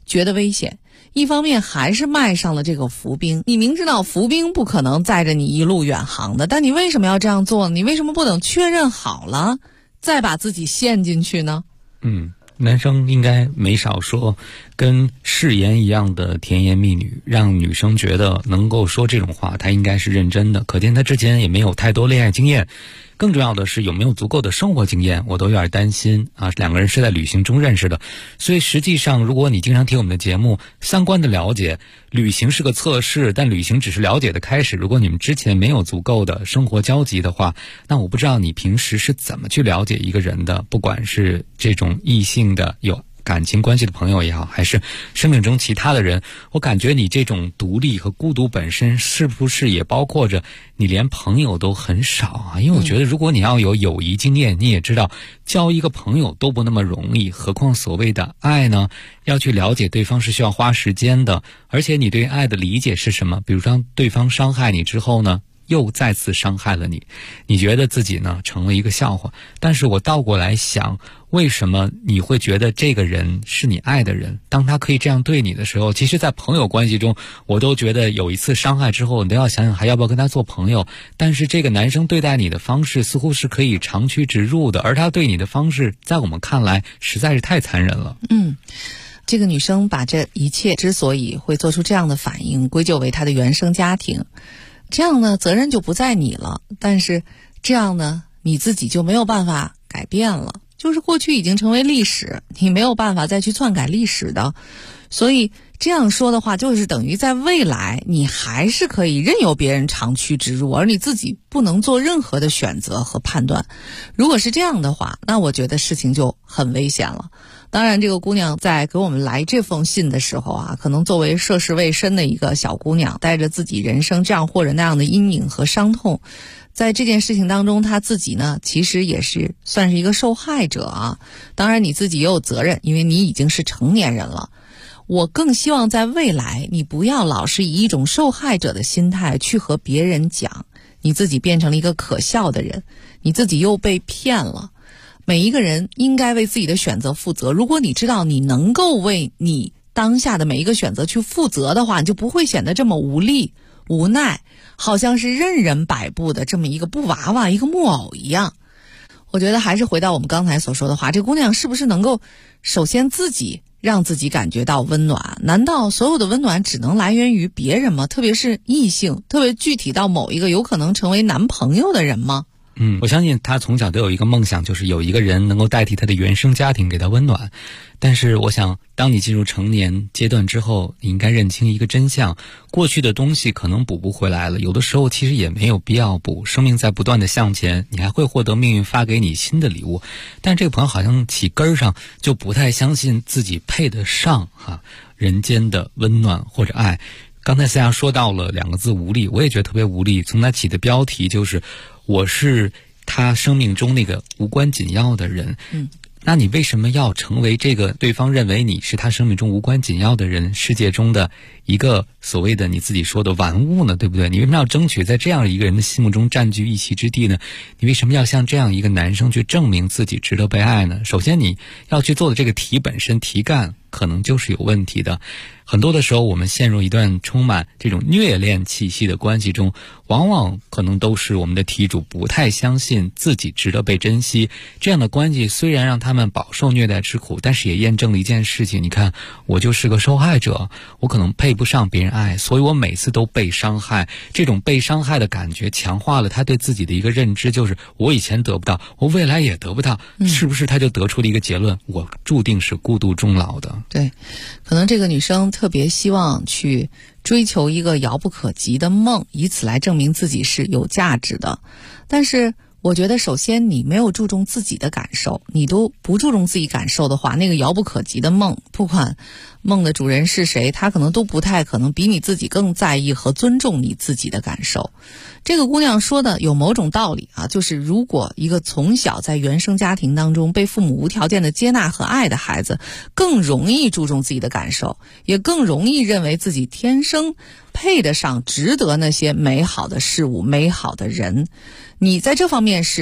觉得危险，一方面还是迈上了这个浮冰。你明知道浮冰不可能载着你一路远航的，但你为什么要这样做呢？你为什么不等确认好了再把自己陷进去呢？ 男生应该没少说跟誓言一样的甜言蜜语，让女生觉得能够说这种话他应该是认真的，可见他之前也没有太多恋爱经验，更重要的是有没有足够的生活经验，我都有点担心啊。两个人是在旅行中认识的，所以实际上如果你经常听我们的节目，相关的了解，旅行是个测试，但旅行只是了解的开始。如果你们之前没有足够的生活交集的话，那我不知道你平时是怎么去了解一个人的，不管是这种异性的有感情关系的朋友也好，还是生命中其他的人，我感觉你这种独立和孤独本身是不是也包括着你连朋友都很少啊？因为我觉得如果你要有友谊经验，你也知道交一个朋友都不那么容易，何况所谓的爱呢？要去了解对方是需要花时间的，而且你对爱的理解是什么？比如说对方伤害你之后呢，又再次伤害了你，你觉得自己呢成了一个笑话。但是我倒过来想，为什么你会觉得这个人是你爱的人？当他可以这样对你的时候，其实在朋友关系中，我都觉得有一次伤害之后，你都要想想还要不要跟他做朋友。但是这个男生对待你的方式似乎是可以长驱直入的，而他对你的方式在我们看来实在是太残忍了。 这个女生把这一切之所以会做出这样的反应归咎为她的原生家庭，这样呢责任就不在你了，但是这样呢你自己就没有办法改变了，就是过去已经成为历史，你没有办法再去篡改历史的。所以这样说的话，就是等于在未来你还是可以任由别人长驱直入，而你自己不能做任何的选择和判断。如果是这样的话，那我觉得事情就很危险了。当然这个姑娘在给我们来这封信的时候啊，可能作为涉世未深的一个小姑娘，带着自己人生这样或者那样的阴影和伤痛，在这件事情当中她自己呢其实也是算是一个受害者啊。当然你自己也有责任，因为你已经是成年人了。我更希望在未来你不要老是以一种受害者的心态去和别人讲你自己变成了一个可笑的人，你自己又被骗了。每一个人应该为自己的选择负责，如果你知道你能够为你当下的每一个选择去负责的话，你就不会显得这么无力无奈，好像是任人摆布的这么一个布娃娃，一个木偶一样。我觉得还是回到我们刚才所说的话，这姑娘是不是能够首先自己让自己感觉到温暖？难道所有的温暖只能来源于别人吗？特别是异性，特别具体到某一个有可能成为男朋友的人吗？ 我相信他从小都有一个梦想，就是有一个人能够代替他的原生家庭给他温暖。但是我想当你进入成年阶段之后，你应该认清一个真相，过去的东西可能补不回来了，有的时候其实也没有必要补，生命在不断的向前，你还会获得命运发给你新的礼物。但这个朋友好像起根上就不太相信自己配得上人间的温暖或者爱。刚才思阳说到了两个字无力，我也觉得特别无力。从他起的标题就是我是他生命中那个无关紧要的人，那你为什么要成为这个对方认为你是他生命中无关紧要的人世界中的一个所谓的你自己说的玩物呢？对不对？你为什么要争取在这样一个人的心目中占据一席之地呢？你为什么要向这样一个男生去证明自己值得被爱呢？首先你要去做的这个题本身题干可能就是有问题的。很多的时候我们陷入一段充满这种虐恋气息的关系中，往往可能都是我们的题主不太相信自己值得被珍惜。这样的关系虽然让他们饱受虐待之苦，但是也验证了一件事情，你看我就是个受害者，我可能配不上别人爱，所以我每次都被伤害。这种被伤害的感觉强化了他对自己的一个认知，就是我以前得不到，我未来也得不到，是不是他就得出了一个结论，我注定是孤独终老的。 对，可能这个女生特别希望去追求一个遥不可及的梦，以此来证明自己是有价值的。但是我觉得首先你没有注重自己的感受，你都不注重自己感受的话，那个遥不可及的梦，不管梦的主人是谁，他可能都不太可能比你自己更在意和尊重你自己的感受。这个姑娘说的有某种道理啊，就是如果一个从小在原生家庭当中被父母无条件的接纳和爱的孩子，更容易注重自己的感受，也更容易认为自己天生配得上值得那些美好的事物美好的人。你在这方面是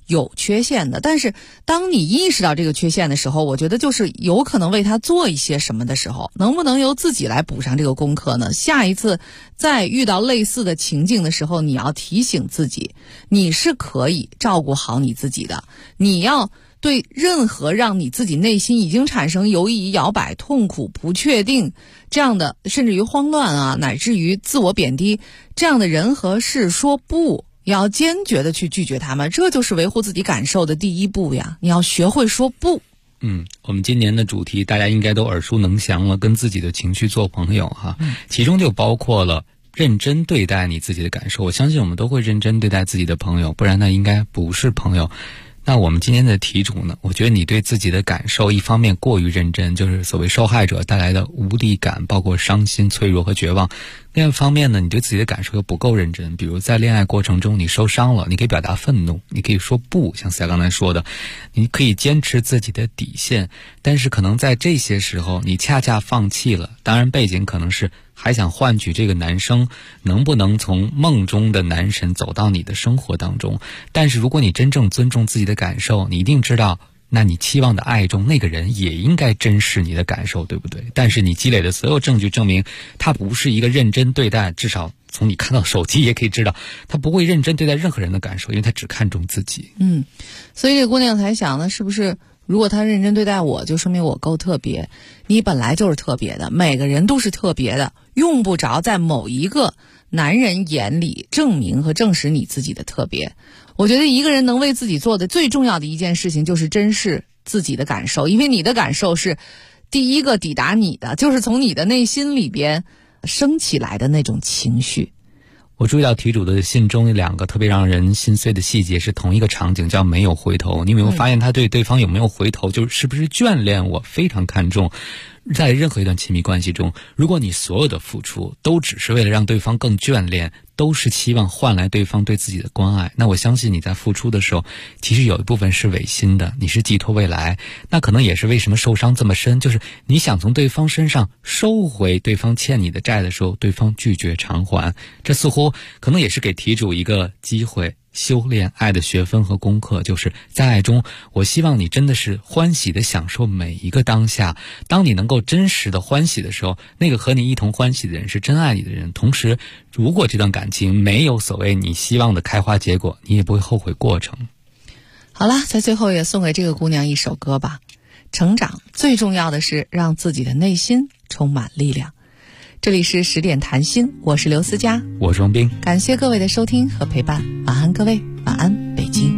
有缺陷的。但是当你意识到这个缺陷的时候，我觉得就是有可能为他做一些什么的时候，能不能由自己来补上这个功课呢？下一次再遇到类似的情境的时候，你要提醒自己，你是可以照顾好你自己的，你要对任何让你自己内心已经产生犹疑、摇摆、痛苦、不确定这样的，甚至于慌乱啊，乃至于自我贬低这样的人和事说不，要坚决的去拒绝他们，这就是维护自己感受的第一步呀。你要学会说不。 我们今年的主题大家应该都耳熟能详了，跟自己的情绪做朋友哈，其中就包括了认真对待你自己的感受。我相信我们都会认真对待自己的朋友，不然那应该不是朋友。那我们今天的题主呢，我觉得你对自己的感受一方面过于认真，就是所谓受害者带来的无力感，包括伤心、脆弱和绝望。另一方面呢，你对自己的感受又不够认真，比如在恋爱过程中你受伤了，你可以表达愤怒，你可以说不，像思雅刚才说的，你可以坚持自己的底线，但是可能在这些时候你恰恰放弃了，当然背景可能是还想换取这个男生能不能从梦中的男神走到你的生活当中。但是如果你真正尊重自己的感受，你一定知道，那你期望的爱中那个人也应该珍视你的感受，对不对？但是你积累的所有证据证明他不是一个认真对待，至少从你看到手机也可以知道他不会认真对待任何人的感受，因为他只看重自己。 所以这姑娘才想呢，是不是如果他认真对待我，就说明我够特别。你本来就是特别的，每个人都是特别的，用不着在某一个男人眼里证明和证实你自己的特别。我觉得一个人能为自己做的最重要的一件事情，就是珍视自己的感受，因为你的感受是第一个抵达你的，就是从你的内心里边升起来的那种情绪。 我注意到题主的信中有两个特别让人心碎的细节，是同一个场景，叫没有回头。你有没有发现他对对方有没有回头，就是是不是眷恋我，非常看重。在任何一段亲密关系中，如果你所有的付出都只是为了让对方更眷恋，都是期望换来对方对自己的关爱，那我相信你在付出的时候，其实有一部分是违心的，你是寄托未来。那可能也是为什么受伤这么深，就是你想从对方身上收回对方欠你的债的时候，对方拒绝偿还。这似乎可能也是给题主一个机会，修炼爱的学分和功课，就是在爱中，我希望你真的是欢喜的享受每一个当下。当你能够真实的欢喜的时候，那个和你一同欢喜的人是真爱你的人。同时，如果这段感情没有所谓你希望的开花结果，你也不会后悔过程。 好了，在最后也送给这个姑娘一首歌吧。成长最重要的是让自己的内心充满力量。这里是10点谈心，我是刘思佳， 我是王斌， 感谢各位的收听和陪伴，晚安各位，晚安北京。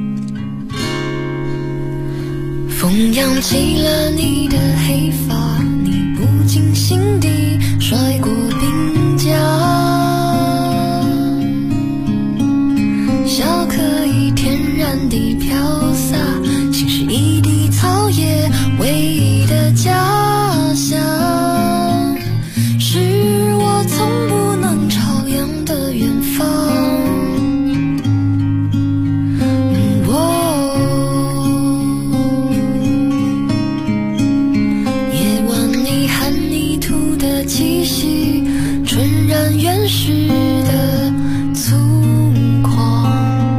风扬起了你的黑发，你不经心地甩过鬓角，笑可以天然地飘洒，心是一地草叶唯一的家乡，是我从不能超越的远方。夜晚你含泥土的气息，纯然原始的粗犷，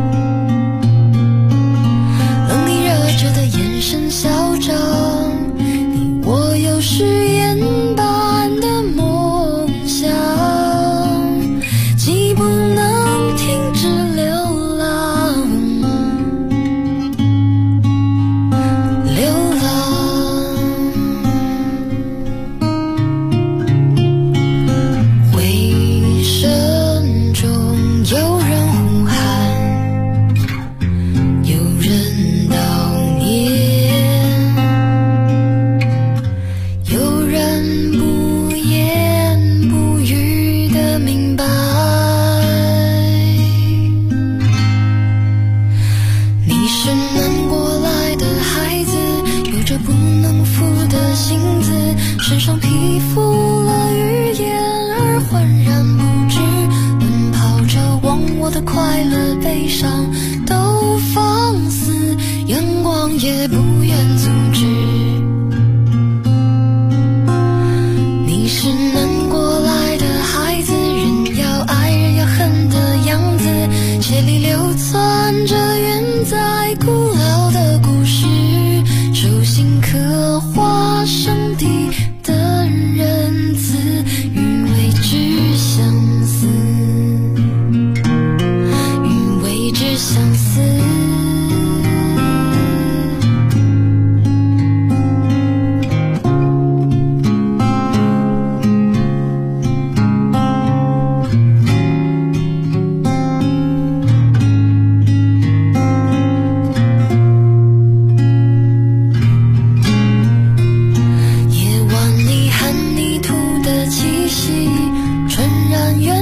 冷你热着的眼神嚣张，你我有誓言般的梦想，既不能停止流浪，流浪。为什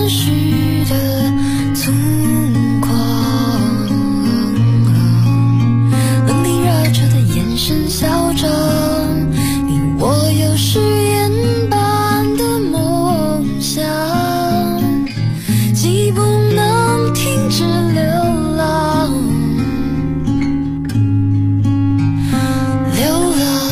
实的粗犷，冷冰热彻的眼神嚣张，你我有誓言般的梦想，既不能停止流浪，流浪。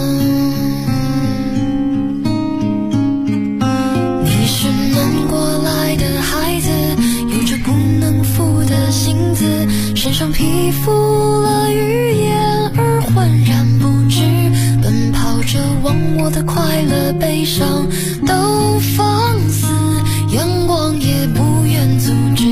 你是南国来的孩子，有着不能负的性子，身上披覆了语言而浑然不知，奔跑着忘我的快乐悲伤都放肆，阳光也不愿阻止。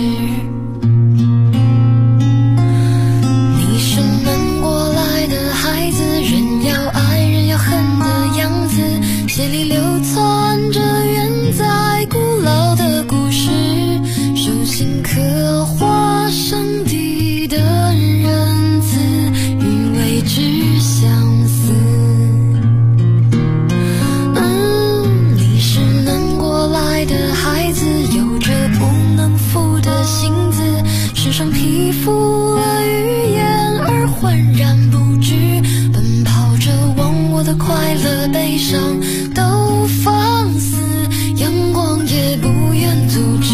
你是南国来的孩子，人要爱人要恨的样子，血里流窜着远在古老的故事，手心刻画上帝的仁慈与未知相思。你是南国来的孩子，有着不能负的性子，身上披覆了语言而浑然不知，奔跑着忘我的快乐悲伤都放肆，阳光也不愿阻止。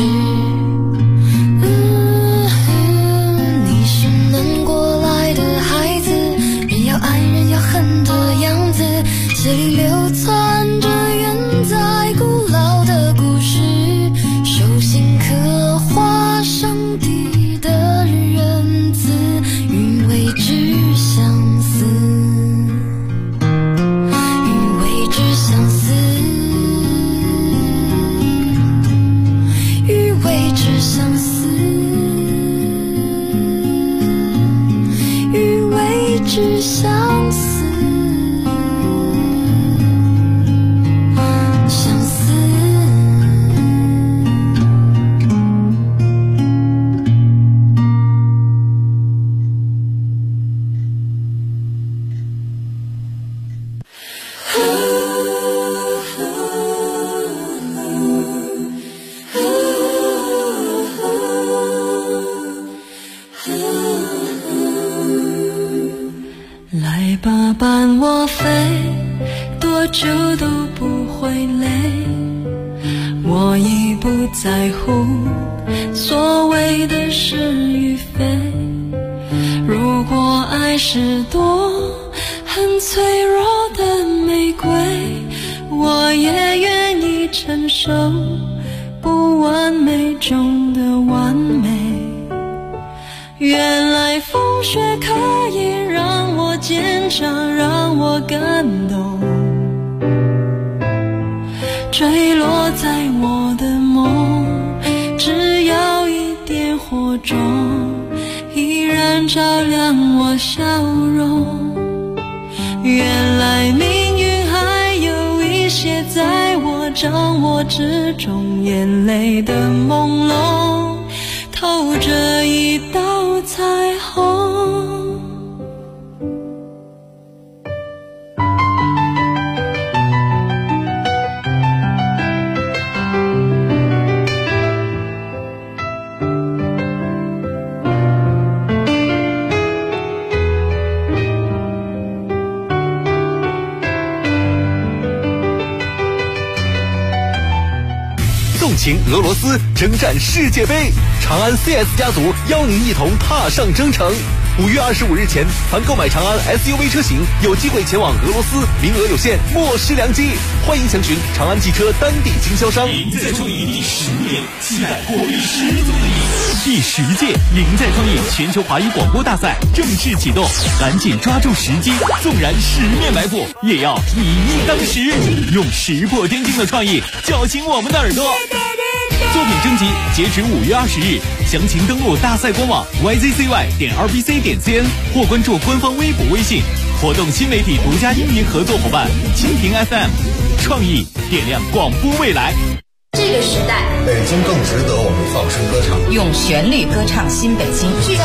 你是南国来的孩子，人要爱人要恨的样子，血里流窜着远在古老的故事，手心刻画上帝的仁慈与未知相思，与未知相思，与未知相思，与未知相思。来吧，伴我飞，多久都不会累，我已不在乎所谓的是与非，如果爱是朵很脆弱的玫瑰，我也愿意承受不完美中的完美。原来风雪可以让我坚强，让我感动，坠落在我的梦，只要一点火种，依然照亮我笑容。原来命运还有一些在我掌握之中，眼泪的朦胧透着一道彩虹。 纵情俄罗斯，征战世界杯，长安 CS 家族邀您一同踏上征程。5月25日前，凡购买长安 SUV 车型，有机会前往俄罗斯，名额有限，莫失良机。欢迎详询长安汽车单地经销商。 赢在创意第10年，期待活力十足的你。第10届赢在创意全球华语广播大赛正式启动，赶紧抓住时机，纵然10面埋伏，也要以一当十，用石破天惊的创意叫醒我们的耳朵。作品征集截止5月20日，详情登录大赛官网 yzcy.rbc.cn 或关注官方微博微信。活动新媒体独家音频合作伙伴蜻蜓 FM， 创意点亮广播未来。 这个时代， 北京更值得我们放声歌唱， 用旋律歌唱新北京。